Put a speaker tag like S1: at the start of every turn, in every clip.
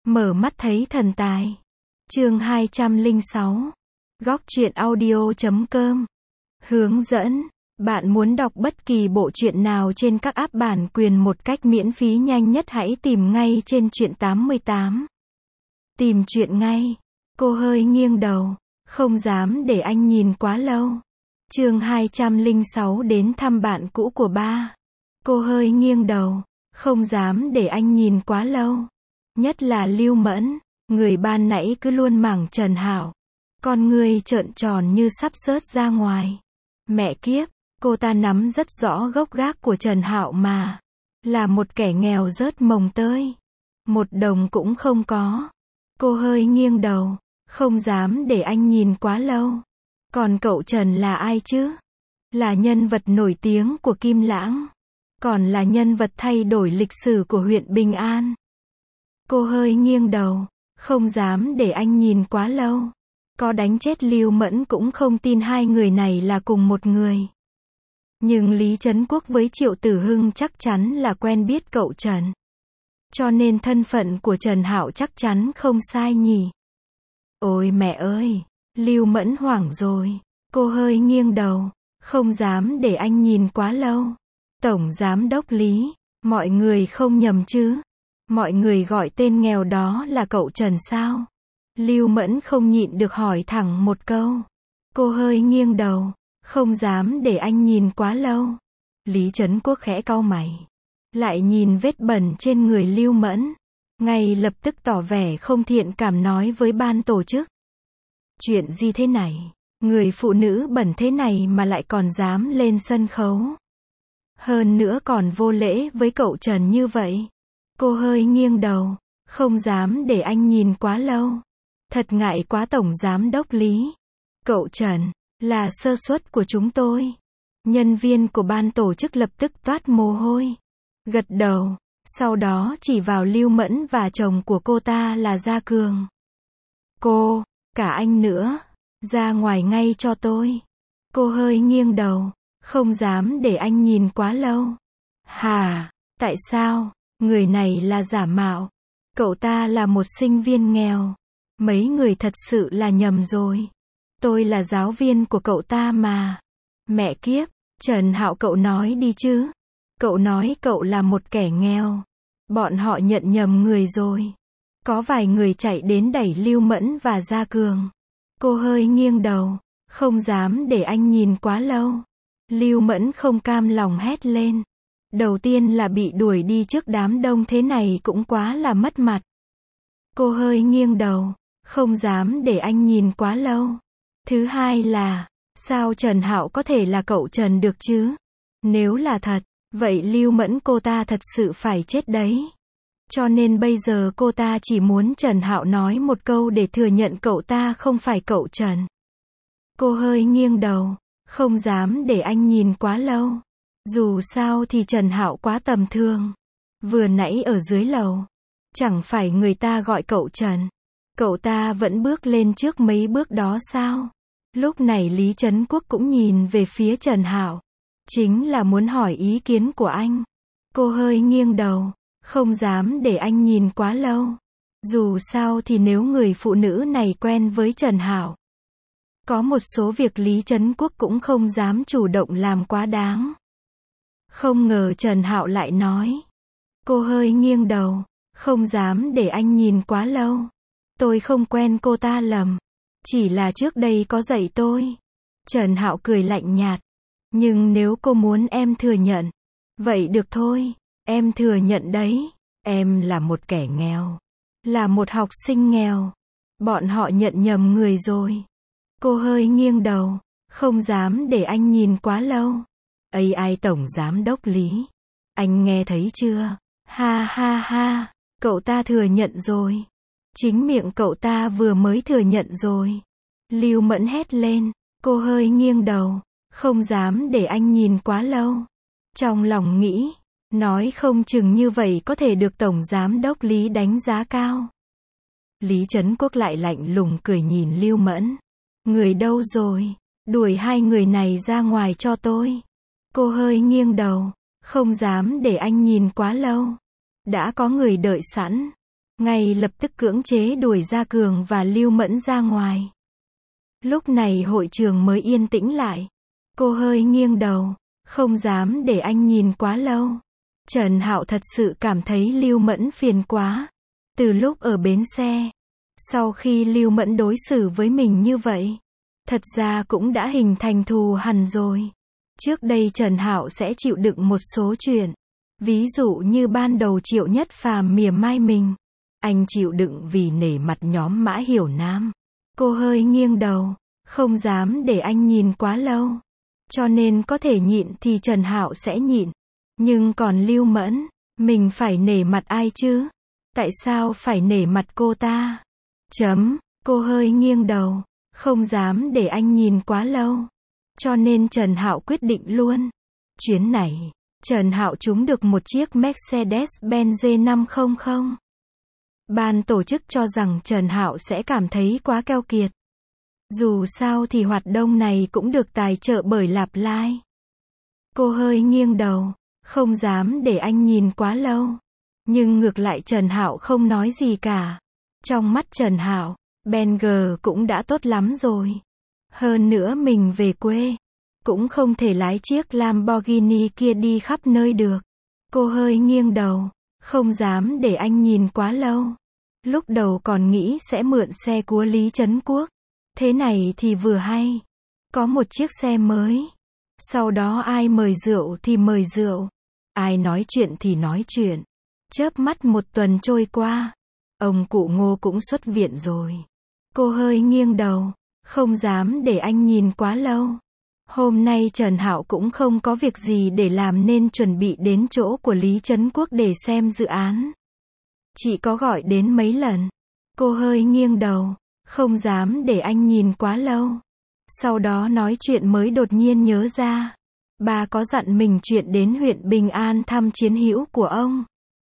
S1: Mở mắt thấy thần tài. Chương 206. Góc truyện audio.com. Hướng dẫn. Bạn muốn đọc bất kỳ bộ truyện nào trên các app bản quyền một cách miễn phí nhanh nhất hãy tìm ngay trên truyện 88. Tìm truyện ngay. Cô hơi nghiêng đầu. Không dám để anh nhìn quá lâu. Chương 206 đến thăm bạn cũ của ba. Cô hơi nghiêng đầu. Không dám để anh nhìn quá lâu. Nhất là Lưu Mẫn, người ban nãy cứ luôn mảng Trần Hạo. Con ngươi trợn tròn như sắp rớt ra ngoài. Mẹ kiếp, cô ta nắm rất rõ gốc gác của Trần Hạo mà. Là một kẻ nghèo rớt mồng tơi. Một đồng cũng không có. Cô hơi nghiêng đầu, không dám để anh nhìn quá lâu. Còn cậu Trần là ai chứ? Là nhân vật nổi tiếng của Kim Lãng. Còn là nhân vật thay đổi lịch sử của huyện Bình An. Cô hơi nghiêng đầu, không dám để anh nhìn quá lâu. Có đánh chết Lưu Mẫn cũng không tin hai người này là cùng một người. Nhưng Lý Trấn Quốc với Triệu Tử Hưng chắc chắn là quen biết cậu Trần. Cho nên thân phận của Trần Hạo chắc chắn không sai nhỉ. Ôi mẹ ơi, Lưu Mẫn hoảng rồi. Cô hơi nghiêng đầu, không dám để anh nhìn quá lâu. Tổng Giám đốc Lý, mọi người không nhầm chứ? Mọi người gọi tên nghèo đó là cậu Trần sao? Lưu Mẫn không nhịn được hỏi thẳng một câu. Cô hơi nghiêng đầu, không dám để anh nhìn quá lâu. Lý Trấn Quốc khẽ cau mày. Lại nhìn vết bẩn trên người Lưu Mẫn. Ngay lập tức tỏ vẻ không thiện cảm nói với ban tổ chức. Chuyện gì thế này? Người phụ nữ bẩn thế này mà lại còn dám lên sân khấu. Hơn nữa còn vô lễ với cậu Trần như vậy. Cô hơi nghiêng đầu, không dám để anh nhìn quá lâu. Thật ngại quá Tổng Giám đốc Lý. Cậu Trần, là sơ suất của chúng tôi. Nhân viên của ban tổ chức lập tức toát mồ hôi. Gật đầu, sau đó chỉ vào Lưu Mẫn và chồng của cô ta là Gia Cường. Cô, cả anh nữa, ra ngoài ngay cho tôi. Cô hơi nghiêng đầu, không dám để anh nhìn quá lâu. Hả, tại sao? Người này là giả mạo. Cậu ta là một sinh viên nghèo. Mấy người thật sự là nhầm rồi. Tôi là giáo viên của cậu ta mà. Mẹ kiếp, Trần Hạo cậu nói đi chứ. Cậu nói cậu là một kẻ nghèo. Bọn họ nhận nhầm người rồi. Có vài người chạy đến đẩy Lưu Mẫn và Gia Cường. Cô hơi nghiêng đầu, không dám để anh nhìn quá lâu. Lưu Mẫn không cam lòng hét lên. Đầu tiên là bị đuổi đi trước đám đông thế này cũng quá là mất mặt. Cô hơi nghiêng đầu, không dám để anh nhìn quá lâu. Thứ hai là, sao Trần Hạo có thể là cậu Trần được chứ? Nếu là thật, vậy Lưu Mẫn cô ta thật sự phải chết đấy. Cho nên bây giờ cô ta chỉ muốn Trần Hạo nói một câu để thừa nhận cậu ta không phải cậu Trần. Cô hơi nghiêng đầu, không dám để anh nhìn quá lâu. Dù sao thì Trần Hạo quá tầm thường. Vừa nãy ở dưới lầu, chẳng phải người ta gọi cậu Trần. Cậu ta vẫn bước lên trước mấy bước đó sao? Lúc này Lý Trấn Quốc cũng nhìn về phía Trần Hạo. Chính là muốn hỏi ý kiến của anh. Cô hơi nghiêng đầu, không dám để anh nhìn quá lâu. Dù sao thì nếu người phụ nữ này quen với Trần Hạo, có một số việc Lý Trấn Quốc cũng không dám chủ động làm quá đáng. Không ngờ Trần Hạo lại nói. Cô hơi nghiêng đầu, không dám để anh nhìn quá lâu. Tôi không quen cô ta lầm. Chỉ là trước đây có dạy tôi. Trần Hạo cười lạnh nhạt. Nhưng nếu cô muốn em thừa nhận, vậy được thôi, em thừa nhận đấy. Em là một kẻ nghèo. Là một học sinh nghèo. Bọn họ nhận nhầm người rồi. Cô hơi nghiêng đầu, không dám để anh nhìn quá lâu. AI Tổng Giám đốc Lý. Anh nghe thấy chưa? Ha ha ha, cậu ta thừa nhận rồi. Chính miệng cậu ta vừa mới thừa nhận rồi. Lưu Mẫn hét lên, cô hơi nghiêng đầu, không dám để anh nhìn quá lâu. Trong lòng nghĩ, nói không chừng như vậy có thể được Tổng Giám đốc Lý đánh giá cao. Lý Trấn Quốc lại lạnh lùng cười nhìn Lưu Mẫn. Người đâu rồi? Đuổi hai người này ra ngoài cho tôi. Cô hơi nghiêng đầu, không dám để anh nhìn quá lâu. Đã có người đợi sẵn. ngay lập tức cưỡng chế đuổi Gia Cường và Lưu Mẫn ra ngoài. Lúc này hội trường mới yên tĩnh lại. Cô hơi nghiêng đầu, không dám để anh nhìn quá lâu. Trần Hạo thật sự cảm thấy Lưu Mẫn phiền quá. Từ lúc ở bến xe, sau khi Lưu Mẫn đối xử với mình như vậy, thật ra cũng đã hình thành thù hằn rồi. Trước đây Trần Hạo sẽ chịu đựng một số chuyện. Ví dụ như ban đầu Triệu Nhất Phàm mỉa mai mình. Anh chịu đựng vì nể mặt nhóm Mã Hiểu Nam. Cô hơi nghiêng đầu, không dám để anh nhìn quá lâu. Cho nên có thể nhịn thì Trần Hạo sẽ nhịn. Nhưng còn Lưu Mẫn, mình phải nể mặt ai chứ? Tại sao phải nể mặt cô ta? Cô hơi nghiêng đầu, không dám để anh nhìn quá lâu. Cho nên Trần Hạo quyết định luôn. Chuyến này, Trần Hạo trúng được một chiếc Mercedes-Benz G500. Ban tổ chức cho rằng Trần Hạo sẽ cảm thấy quá keo kiệt. Dù sao thì hoạt động này cũng được tài trợ bởi Lạp Lai. Cô hơi nghiêng đầu, không dám để anh nhìn quá lâu. Nhưng ngược lại Trần Hạo không nói gì cả. Trong mắt Trần Hạo, Benz cũng đã tốt lắm rồi. Hơn nữa mình về quê, cũng không thể lái chiếc Lamborghini kia đi khắp nơi được. Cô hơi nghiêng đầu, không dám để anh nhìn quá lâu. Lúc đầu còn nghĩ sẽ mượn xe của Lý Trấn Quốc. Thế này thì vừa hay. Có một chiếc xe mới. Sau đó ai mời rượu thì mời rượu. Ai nói chuyện thì nói chuyện. Chớp mắt một tuần trôi qua. Ông cụ Ngô cũng xuất viện rồi. Cô hơi nghiêng đầu, không dám để anh nhìn quá lâu. Hôm nay Trần Hạo cũng không có việc gì để làm nên chuẩn bị đến chỗ của Lý Trấn Quốc để xem dự án. Chị có gọi đến mấy lần. Cô hơi nghiêng đầu, không dám để anh nhìn quá lâu. Sau đó nói chuyện mới đột nhiên nhớ ra. Bà có dặn mình chuyện đến huyện Bình An thăm chiến hữu của ông.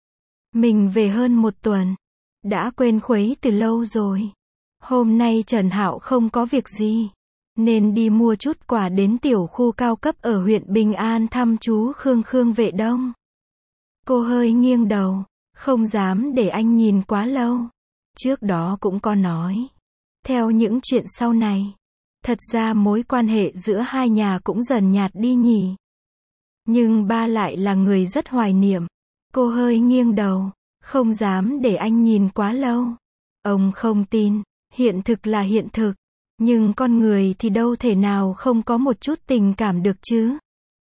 S1: Mình về hơn một tuần. Đã quên khuấy từ lâu rồi. Hôm nay Trần Hạo không có việc gì. Nên đi mua chút quà đến tiểu khu cao cấp ở huyện Bình An thăm chú Khương Vệ Đông. Cô hơi nghiêng đầu, không dám để anh nhìn quá lâu. Trước đó cũng có nói. Theo những chuyện sau này, thật ra mối quan hệ giữa hai nhà cũng dần nhạt đi nhỉ. Nhưng ba lại là người rất hoài niệm. Cô hơi nghiêng đầu, không dám để anh nhìn quá lâu. Ông không tin, hiện thực là hiện thực. Nhưng con người thì đâu thể nào không có một chút tình cảm được chứ.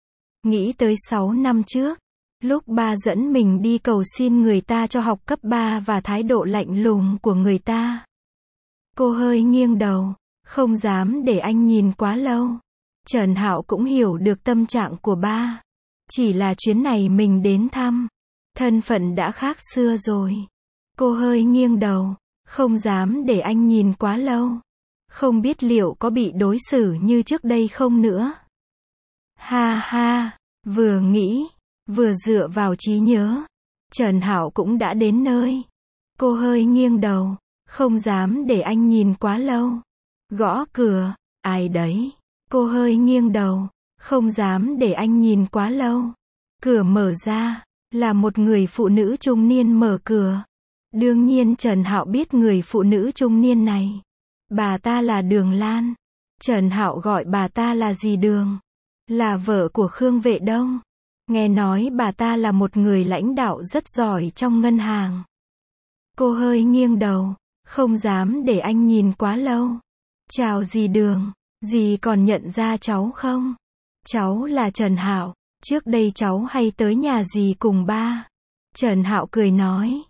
S1: Nghĩ tới 6 năm trước, lúc ba dẫn mình đi cầu xin người ta cho học cấp 3 và thái độ lạnh lùng của người ta. Cô hơi nghiêng đầu, không dám để anh nhìn quá lâu. Trần Hạo cũng hiểu được tâm trạng của ba. Chỉ là chuyến này mình đến thăm. Thân phận đã khác xưa rồi. Cô hơi nghiêng đầu, không dám để anh nhìn quá lâu. Không biết liệu có bị đối xử như trước đây không nữa. Ha ha, vừa nghĩ, vừa dựa vào trí nhớ. Trần Hạo cũng đã đến nơi. Cô hơi nghiêng đầu, không dám để anh nhìn quá lâu. Gõ cửa, ai đấy? Cô hơi nghiêng đầu, không dám để anh nhìn quá lâu. Cửa mở ra, là một người phụ nữ trung niên mở cửa. Đương nhiên Trần Hạo biết người phụ nữ trung niên này. Bà ta là Đường Lan. Trần Hạo gọi bà ta là dì Đường. Là vợ của Khương Vệ Đông. Nghe nói bà ta là một người lãnh đạo rất giỏi trong ngân hàng. Cô hơi nghiêng đầu, không dám để anh nhìn quá lâu. Chào dì Đường, dì còn nhận ra cháu không? Cháu là Trần Hạo, trước đây cháu hay tới nhà dì cùng ba. Trần Hạo cười nói,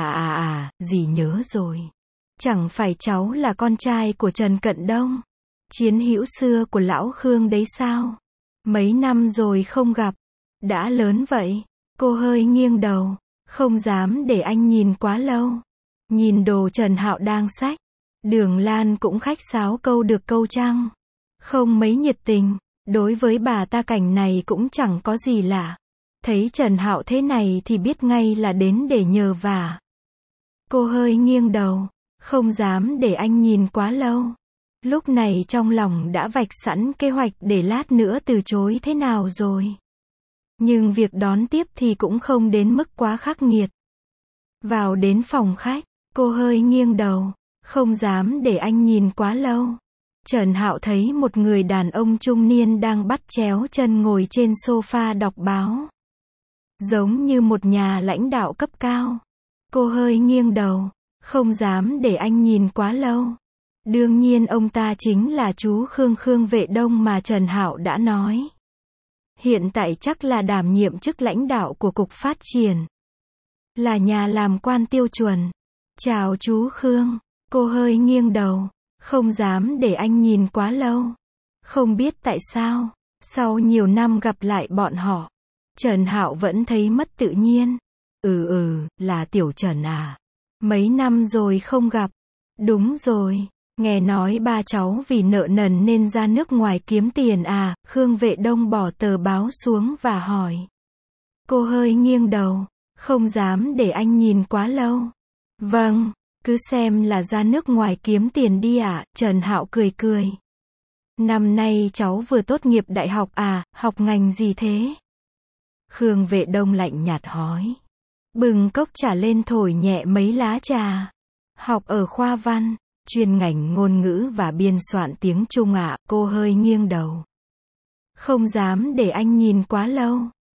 S1: dì nhớ rồi. Chẳng phải cháu là con trai của Trần Cận Đông, chiến hữu xưa của lão Khương đấy sao? Mấy năm rồi không gặp, đã lớn vậy. Cô hơi nghiêng đầu, không dám để anh nhìn quá lâu. Nhìn đồ Trần Hạo đang xách, Đường Lan cũng khách sáo câu được câu trăng. Không mấy nhiệt tình, đối với bà ta cảnh này cũng chẳng có gì lạ. Thấy Trần Hạo thế này thì biết ngay là đến để nhờ vả. Cô hơi nghiêng đầu, không dám để anh nhìn quá lâu. Lúc này trong lòng đã vạch sẵn kế hoạch để lát nữa từ chối thế nào rồi. Nhưng việc đón tiếp thì cũng không đến mức quá khắc nghiệt. Vào đến phòng khách, Cô hơi nghiêng đầu, không dám để anh nhìn quá lâu. Trần Hạo thấy một người đàn ông trung niên đang bắt chéo chân ngồi trên sofa đọc báo. Giống như một nhà lãnh đạo cấp cao. Cô hơi nghiêng đầu, không dám để anh nhìn quá lâu. Đương nhiên ông ta chính là chú Khương Vệ Đông mà Trần Hạo đã nói. Hiện tại chắc là đảm nhiệm chức lãnh đạo của Cục Phát triển. Là nhà làm quan tiêu chuẩn. Chào chú Khương. Cô hơi nghiêng đầu, không dám để anh nhìn quá lâu. Không biết tại sao, sau nhiều năm gặp lại bọn họ, Trần Hạo vẫn thấy mất tự nhiên. Là Tiểu Trần à? Mấy năm rồi không gặp. Đúng rồi, nghe nói ba cháu vì nợ nần nên ra nước ngoài kiếm tiền à? Khương Vệ Đông bỏ tờ báo xuống và hỏi. Cô hơi nghiêng đầu, không dám để anh nhìn quá lâu. Vâng, cứ xem là ra nước ngoài kiếm tiền đi ạ. Trần Hạo cười cười. Năm nay cháu vừa tốt nghiệp đại học à, học ngành gì thế? Khương Vệ Đông lạnh nhạt hỏi. Bừng cốc trà lên thổi nhẹ mấy lá trà. Học ở khoa văn, chuyên ngành ngôn ngữ và biên soạn tiếng Trung ạ. Cô hơi nghiêng đầu. Không dám để anh nhìn quá lâu.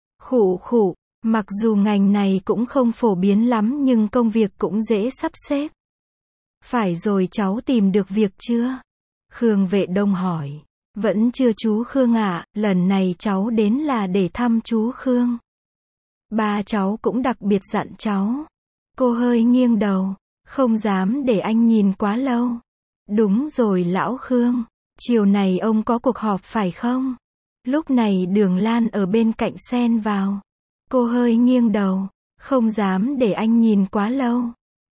S1: Khụ, mặc dù ngành này cũng không phổ biến lắm nhưng công việc cũng dễ sắp xếp. Phải rồi, cháu tìm được việc chưa? Khương Vệ Đông hỏi. Vẫn chưa chú Khương ạ, lần này cháu đến là để thăm chú Khương. Ba cháu cũng đặc biệt dặn cháu. Cô hơi nghiêng đầu, không dám để anh nhìn quá lâu. Đúng rồi lão Khương, chiều này ông có cuộc họp phải không? Lúc này Đường Lan ở bên cạnh xen vào. Cô hơi nghiêng đầu, không dám để anh nhìn quá lâu.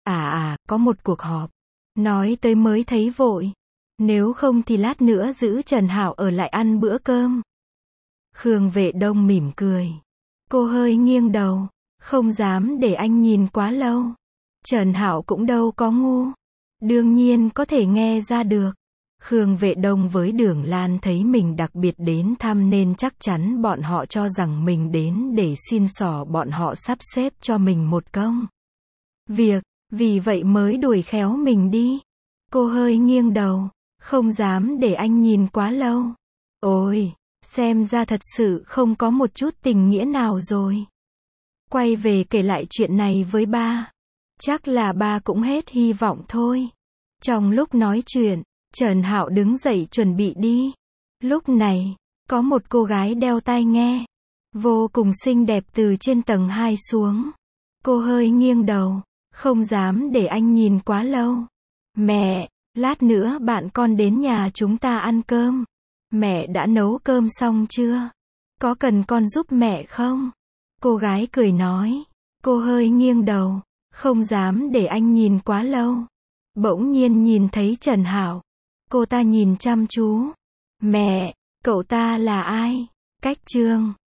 S1: Có một cuộc họp. Nói tới mới thấy vội. Nếu không thì lát nữa giữ Trần Hạo ở lại ăn bữa cơm. Khương Vệ Đông mỉm cười. Cô hơi nghiêng đầu, không dám để anh nhìn quá lâu. Trần Hạo cũng đâu có ngu. Đương nhiên có thể nghe ra được. Khương Vệ Đông với Đường Lan thấy mình đặc biệt đến thăm nên chắc chắn bọn họ cho rằng mình đến để xin xỏ bọn họ sắp xếp cho mình một công việc, vì vậy mới đuổi khéo mình đi. Cô hơi nghiêng đầu, không dám để anh nhìn quá lâu. Ôi, xem ra thật sự không có một chút tình nghĩa nào rồi. Quay về kể lại chuyện này với ba. Chắc là ba cũng hết hy vọng thôi. Trong lúc nói chuyện, Trần Hạo đứng dậy chuẩn bị đi. Lúc này, có một cô gái đeo tai nghe, vô cùng xinh đẹp từ trên tầng 2 xuống. Cô hơi nghiêng đầu, không dám để anh nhìn quá lâu. Mẹ, lát nữa bạn con đến nhà chúng ta ăn cơm. Mẹ đã nấu cơm xong chưa? Có cần con giúp mẹ không? Cô gái cười nói. Cô hơi nghiêng đầu, không dám để anh nhìn quá lâu. Bỗng nhiên nhìn thấy Trần Hạo. Cô ta nhìn chăm chú. Mẹ, cậu ta là ai? Cách Trương.